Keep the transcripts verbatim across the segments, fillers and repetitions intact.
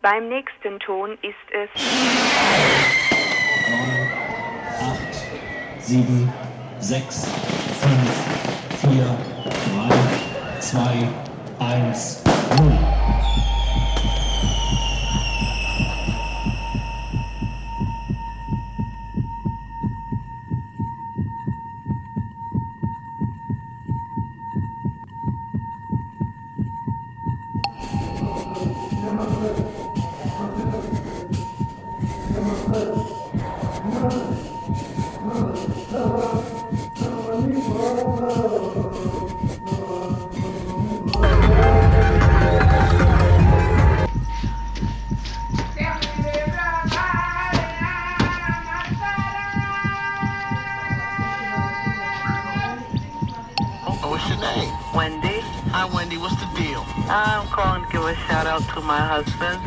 Beim nächsten Ton ist es neun, acht, sieben, sechs, fünf, vier, drei, zwei, eins, null. What's your name? Wendy. Hi, Wendy. What's the deal? I'm calling to give a shout out to my husband.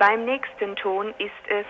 Beim nächsten Ton ist es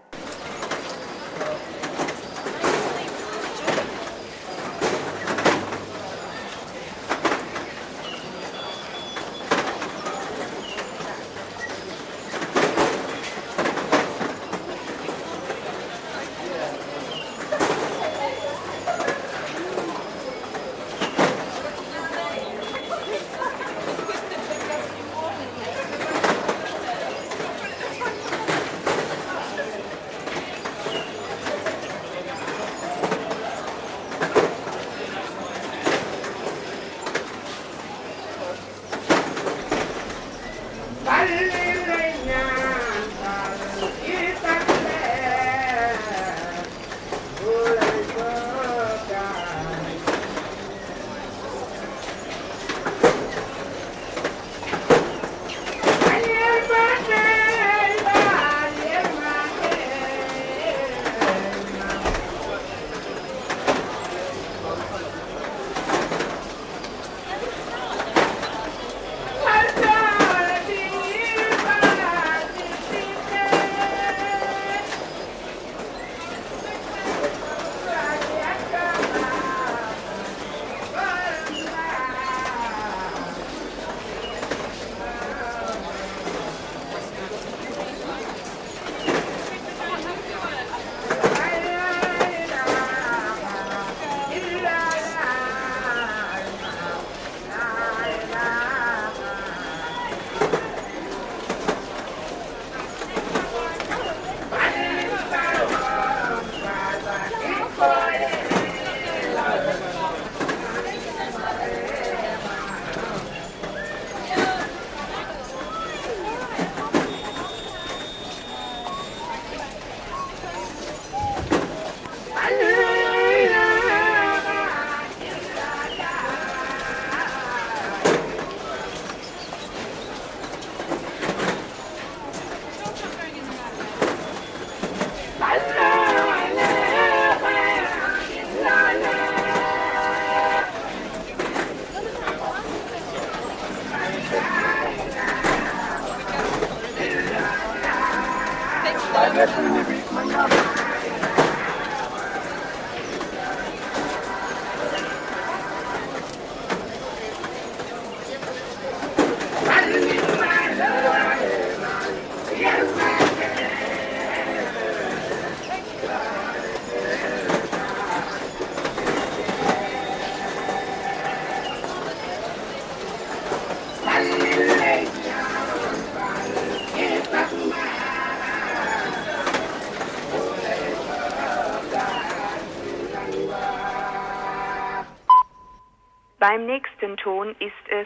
Beim nächsten Ton ist es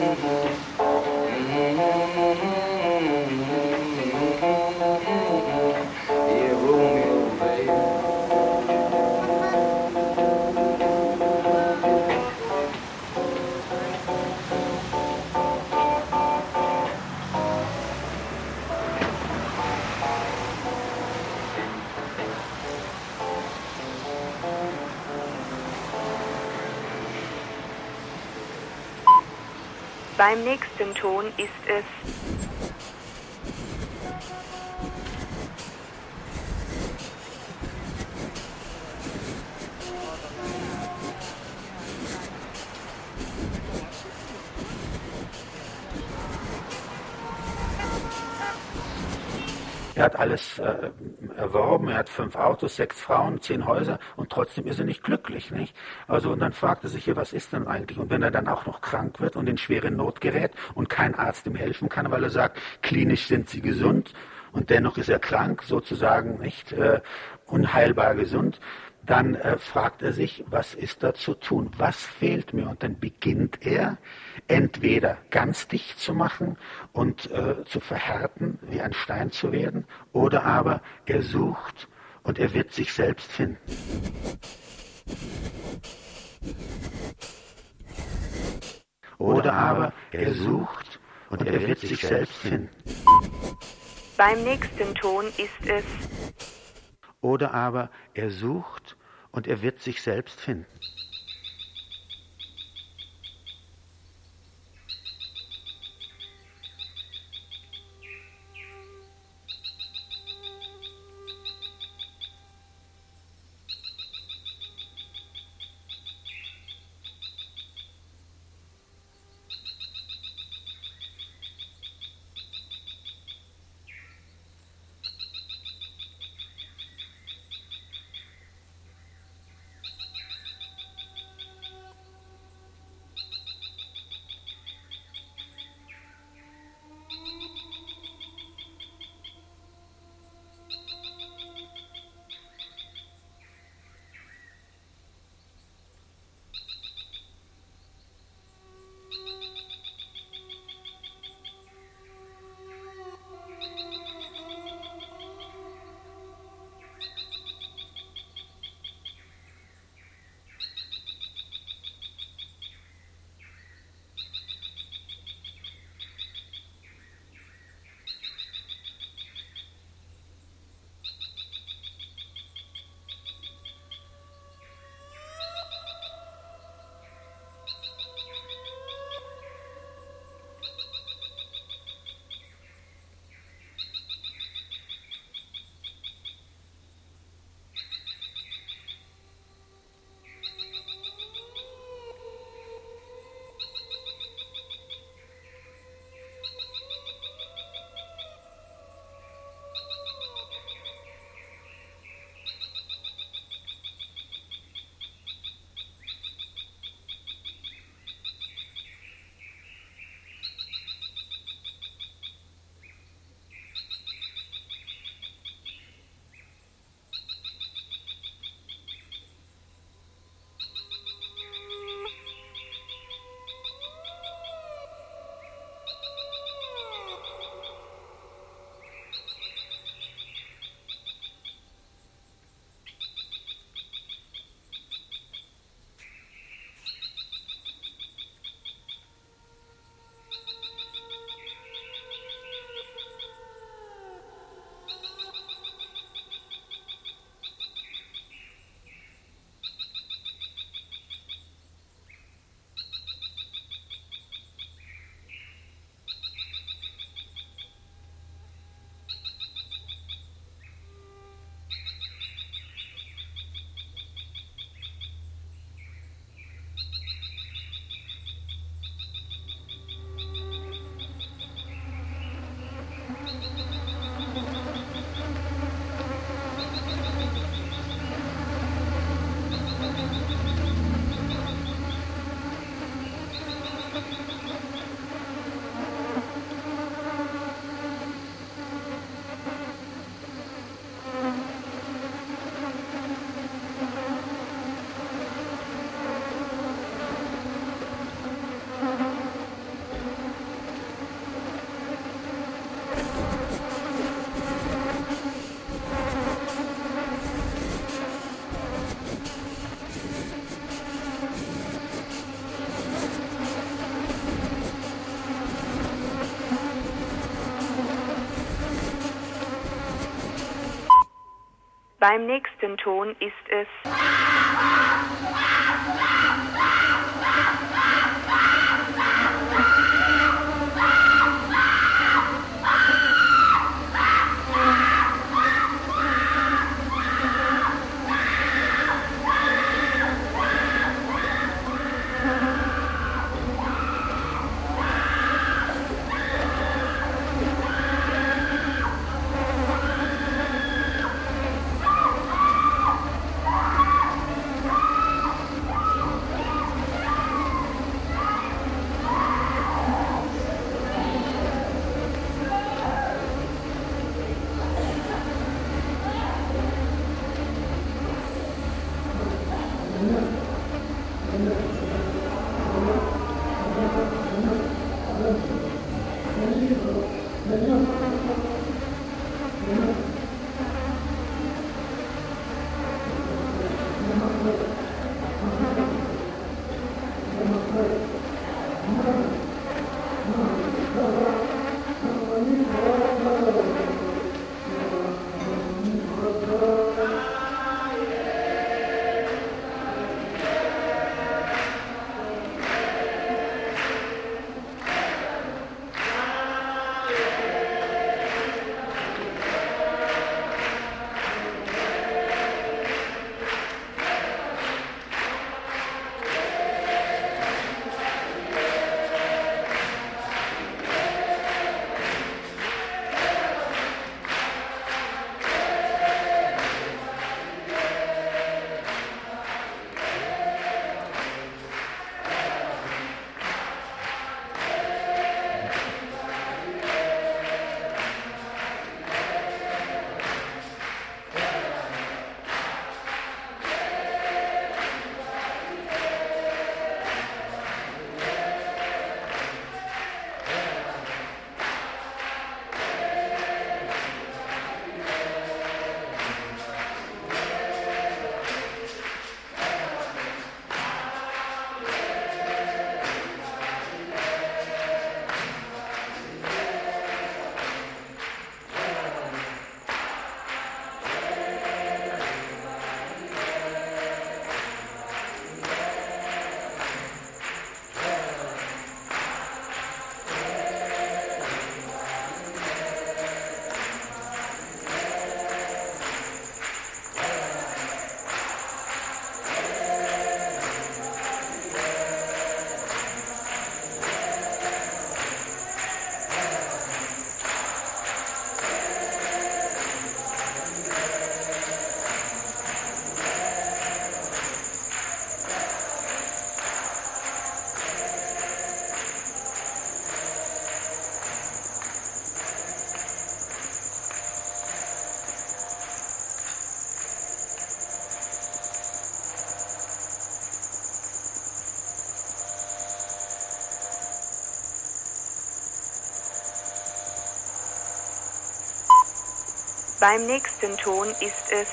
Mm-hmm. Beim nächsten Ton ist es Er hat alles äh, erworben, er hat fünf Autos, sechs Frauen, zehn Häuser und trotzdem ist er nicht glücklich, nicht? Also und dann fragt er sich hier, was ist denn eigentlich? Und wenn er dann auch noch krank wird und in schwere Not gerät und kein Arzt ihm helfen kann, weil er sagt, klinisch sind sie gesund und dennoch ist er krank, sozusagen nicht äh, unheilbar gesund, dann äh, fragt er sich, was ist da zu tun? Was fehlt mir? Und dann beginnt er entweder ganz dicht zu machen und äh, zu verhärten, wie ein Stein zu werden, oder aber er sucht und er wird sich selbst finden. Oder aber er sucht und er wird sich selbst finden. beim nächsten Ton ist es Oder aber er sucht und er wird sich selbst finden. beim nächsten Ton ist es Beim nächsten Ton ist es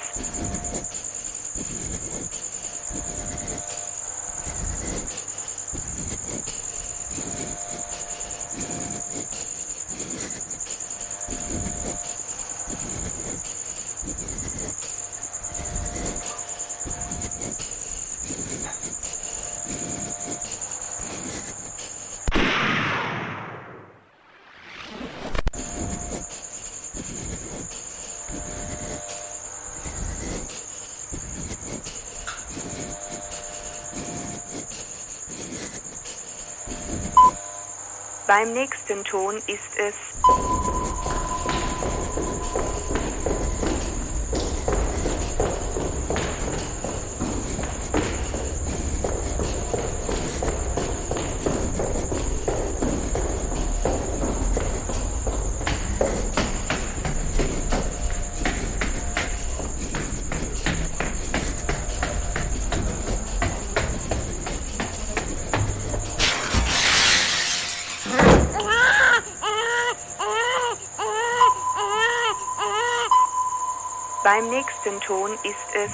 Beim nächsten Ton ist es Beim nächsten Ton ist es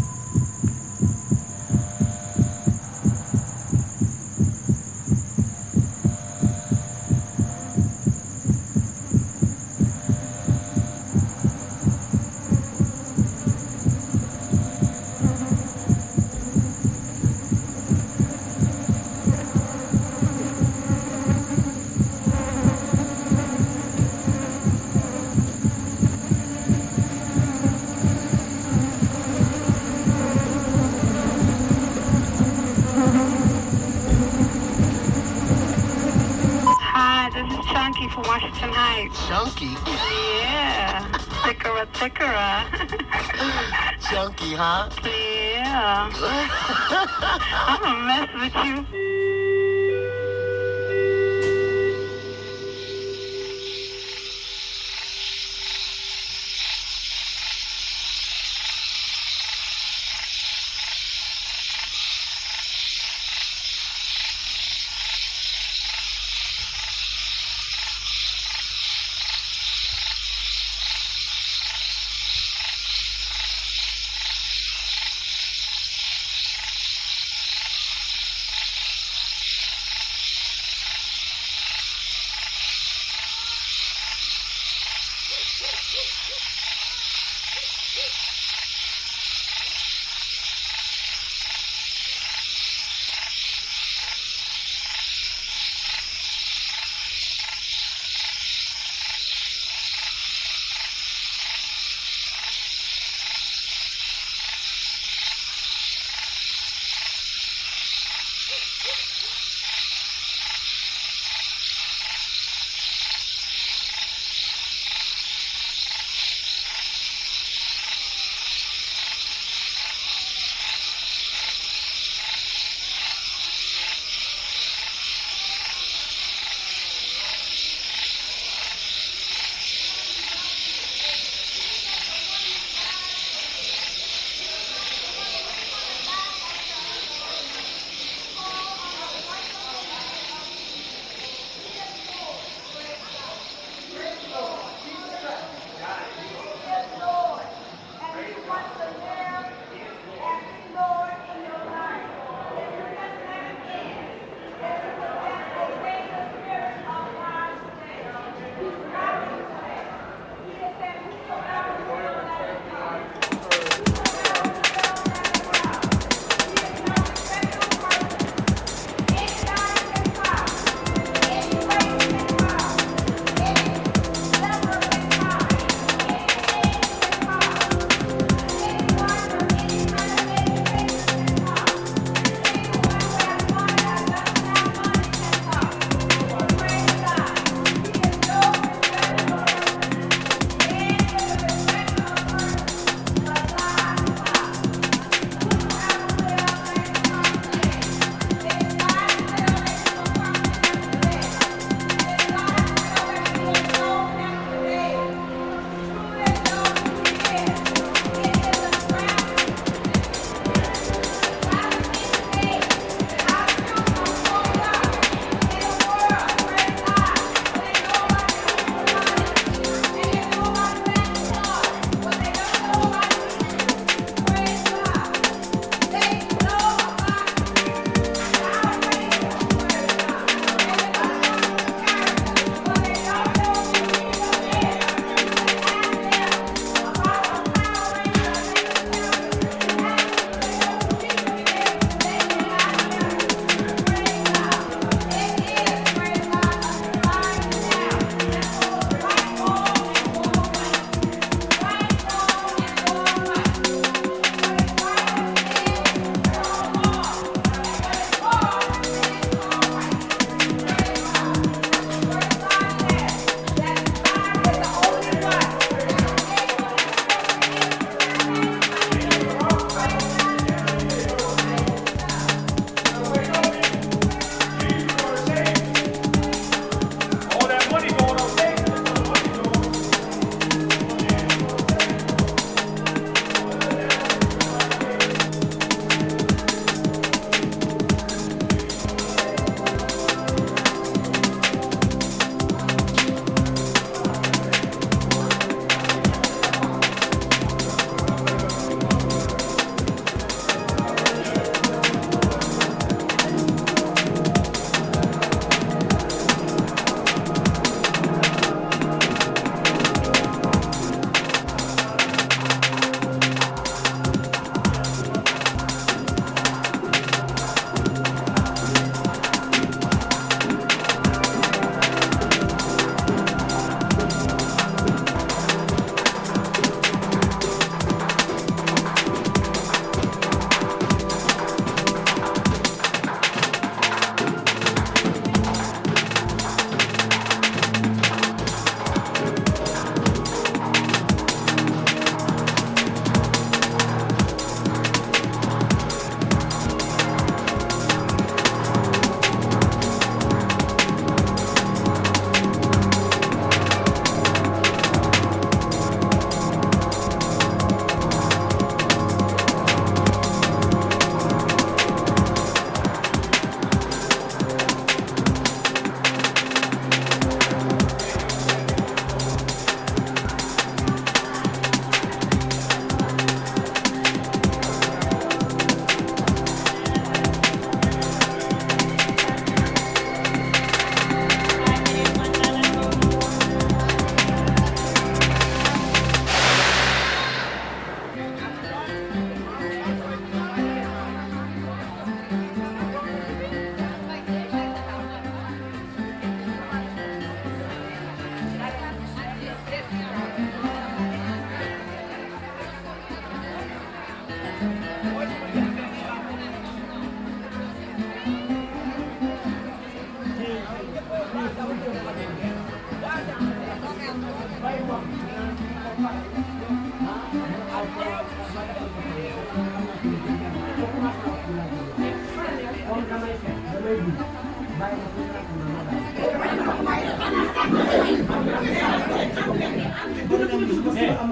Chunky from Washington Heights. Chunky? Yeah. Tickera, tickera. Chunky, huh? Yeah. I'm gonna mess with you.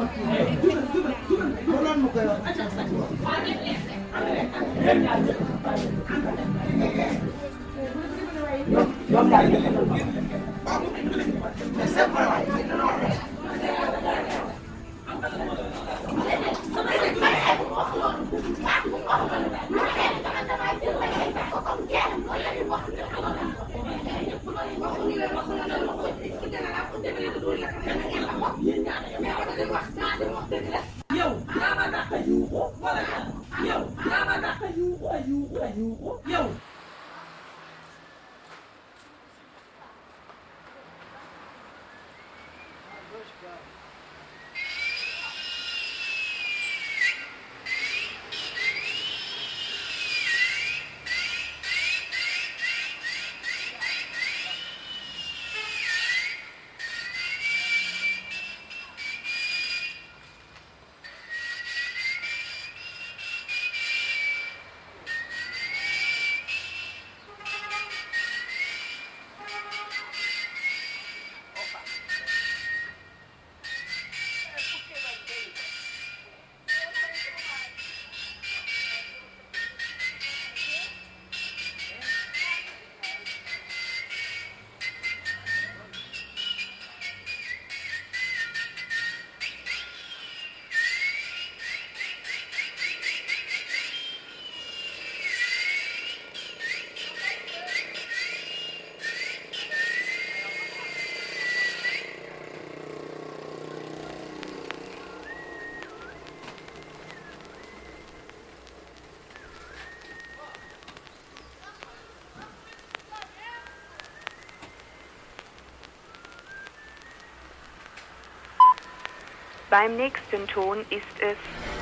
Beim nächsten Ton ist es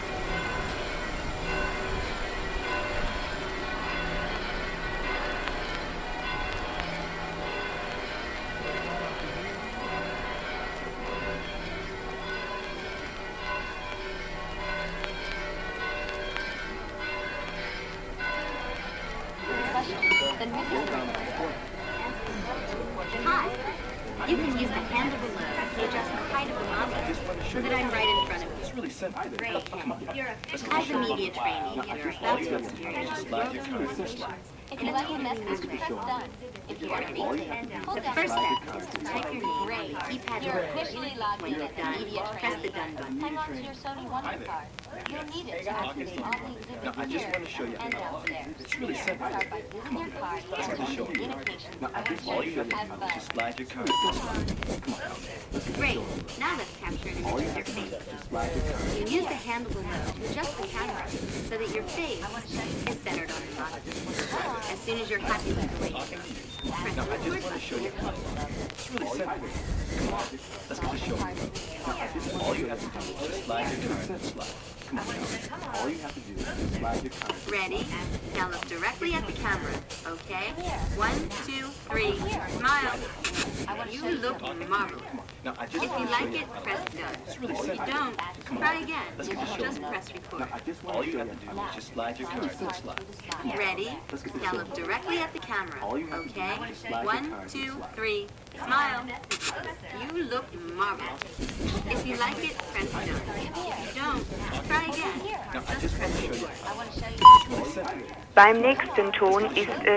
Hi. You can use the handle below to adjust the height of the monitor so that I'm right in front of you. It's really simple. Great. You're a As a media trainee, you're about to experience world slides. If you like your message, press done. If you want to read the first step is to type your name. Great. Keypad. You're officially logged in at the media trainee. Press the done button. Hang on to your Sony Wonder card. You'll need it to activate all the exhibits here and downstairs. It's really simple. Start by using your card to enter communication. All you have to do is just slide your card. Great. Now let's capture an image of your face. You use the handle below to adjust the camera so that your face is centered on the monitor. As soon as you're happy with the way you press the record button. It's really simple. Come on, let's get the show. All you have to do is just slide your card. Slide. Come on now. All you have to do is just slide your card. Ready? Now look directly at the camera. Okay? One, two, three. Smile. You look marvelous. Now, I just if you like it, press done. If you don't, try again. Just press record. All you have to do is just slide your card. Slide. Ready? Now look directly at the camera. Okay? One, two, three. Smile. You look marvelous. If you like it, press done. If you don't, try again. Just press record. Beim nächsten Ton ist es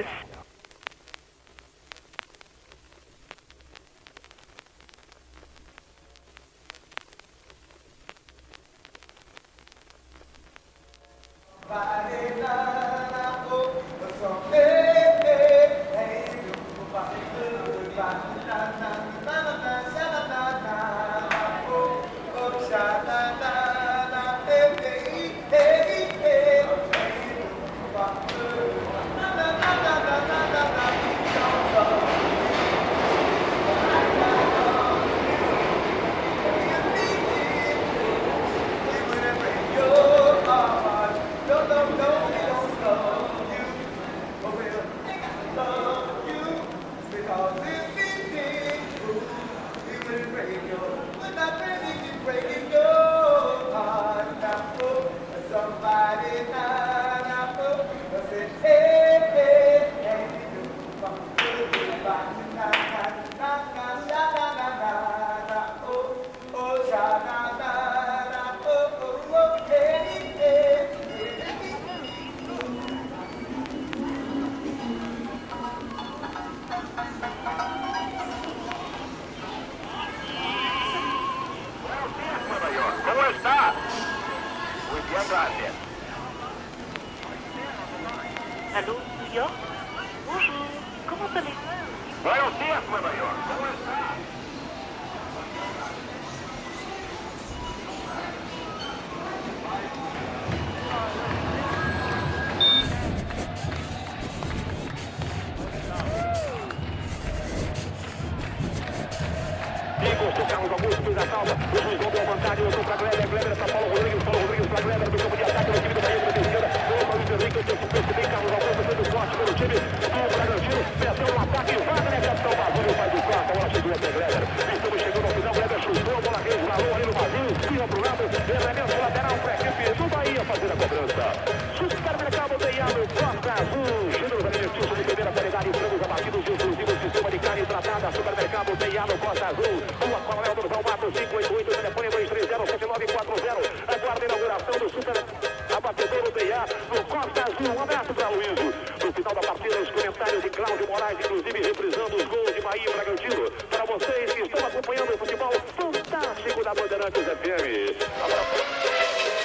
Prazer. Allô, New York? Bonjour, comment allez-vous? Buenos dias, Nova York. Como está? Encostou Carlos Augusto, fez a falta. O juiz não deu vantagem, voltou para Gleber. Gleber para Paulo Rodrigues. Paulo Rodrigues para Gleber do campo de ataque do time do Bahia, da esquerda. Foi para o Luiz Henrique, que se percebeu. Carlos Augusto fez o corte pelo time do Bragantino. Meteu no ataque e vai, né, capitão Basílio faz o quarto. A bola chegou até Gleber. Estamos chegando ao final. Gleber chutou, a bola resvalou ali no vazio. Tira para o lado. Elemento lateral para a equipe do Bahia fazer a cobrança. Supermercado Deiano, Costa Azul. Gêneros alimentícios de primeira qualidade, frangos abatidos e exclusivos sistema de carne tratada. Supermercado Deiano, Costa Azul. Rua Coronel Durval Matos, cinco oito oito, telefone dois três zero sete nove quatro zero. Aguarda a inauguração do Super Abatedouro D A no Costa Azul. Um abraço para Luísio. No final da partida, os comentários de Cláudio Moraes, inclusive reprisando os gols de Bahia e Bragantino. Para vocês que estão acompanhando o futebol fantástico da Bandeirantes F M. Abraço.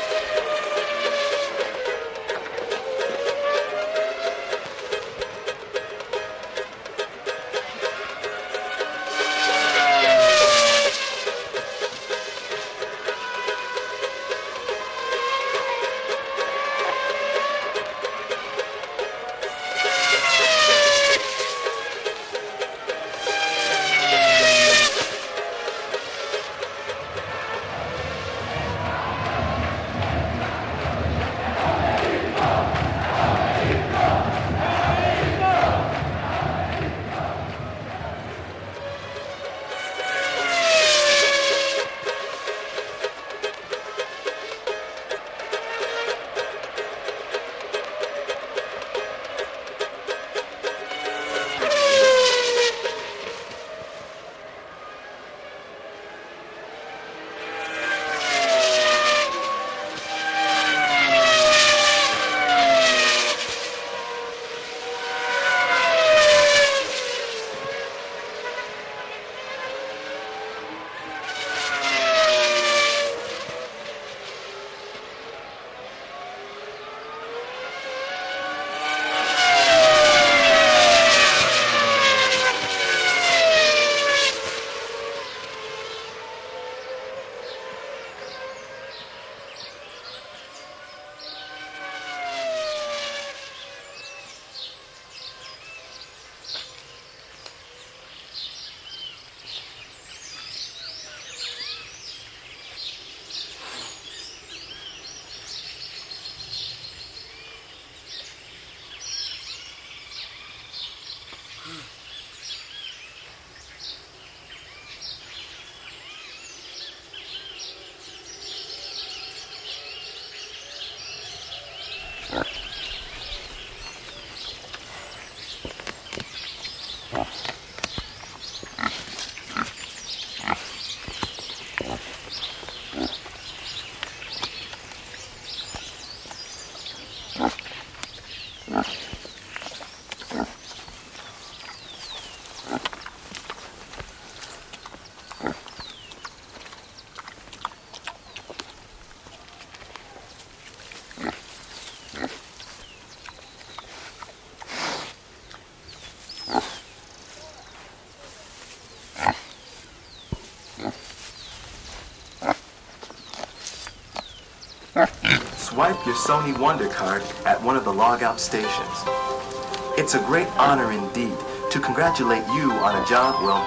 Swipe your Sony Wonder card at one of the logout stations. It's a great honor indeed to congratulate you on a job well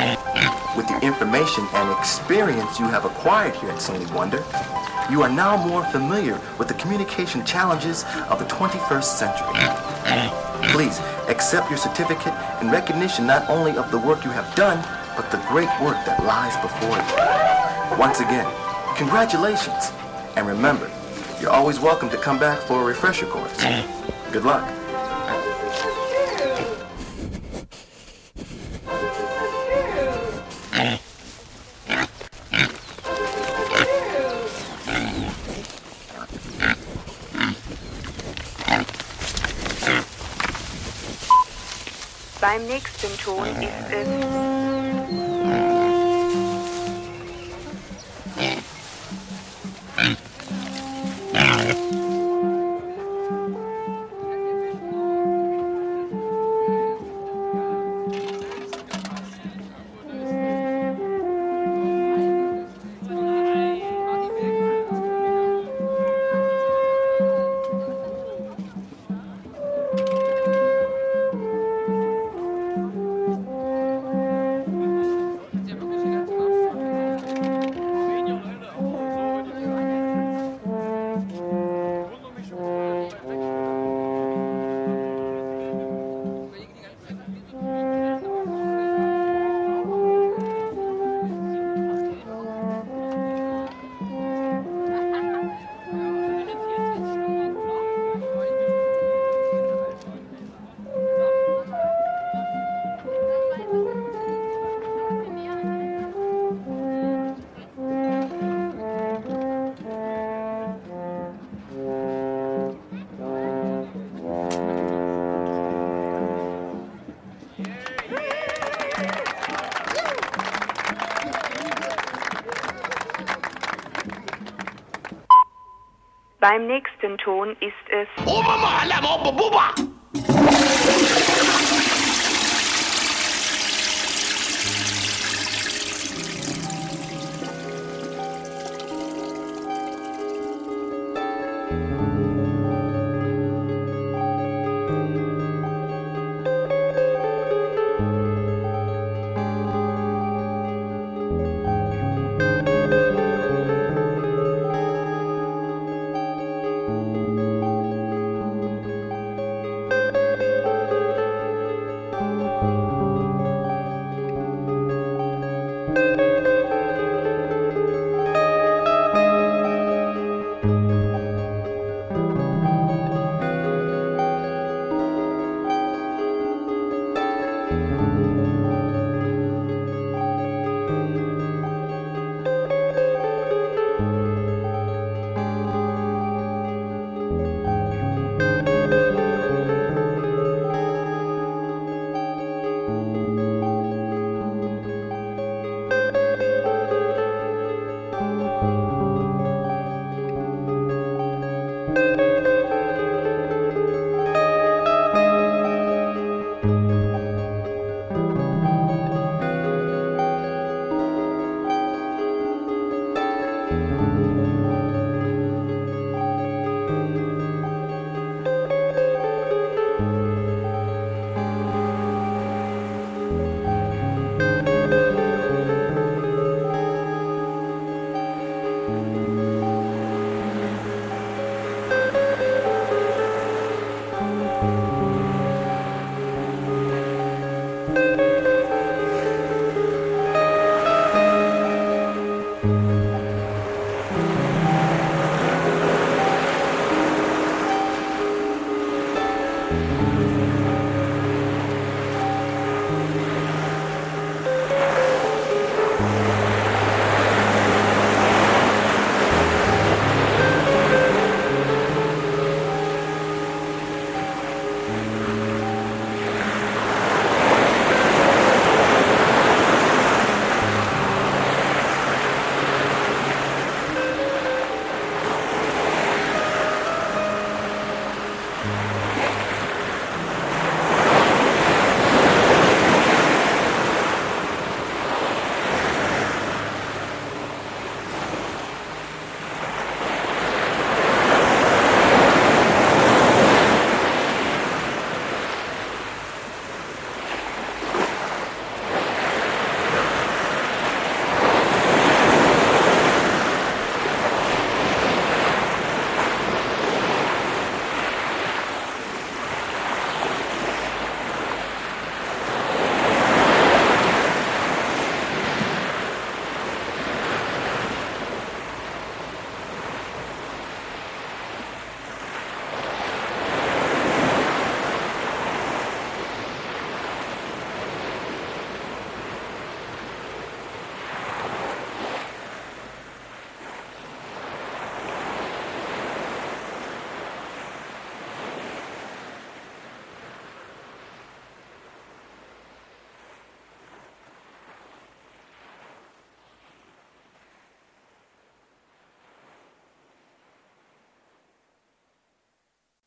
done. With the information and experience you have acquired here at Sony Wonder, you are now more familiar with the communication challenges of the twenty-first century. Please accept your certificate in recognition not only of the work you have done, but the great work that lies before you. Once again, congratulations, and remember, you're always welcome to come back for a refresher course. Good luck. Beim nächsten Ton ist es... Yeah. Beim nächsten Ton ist es... Oba, Mahala, Boba, Boba.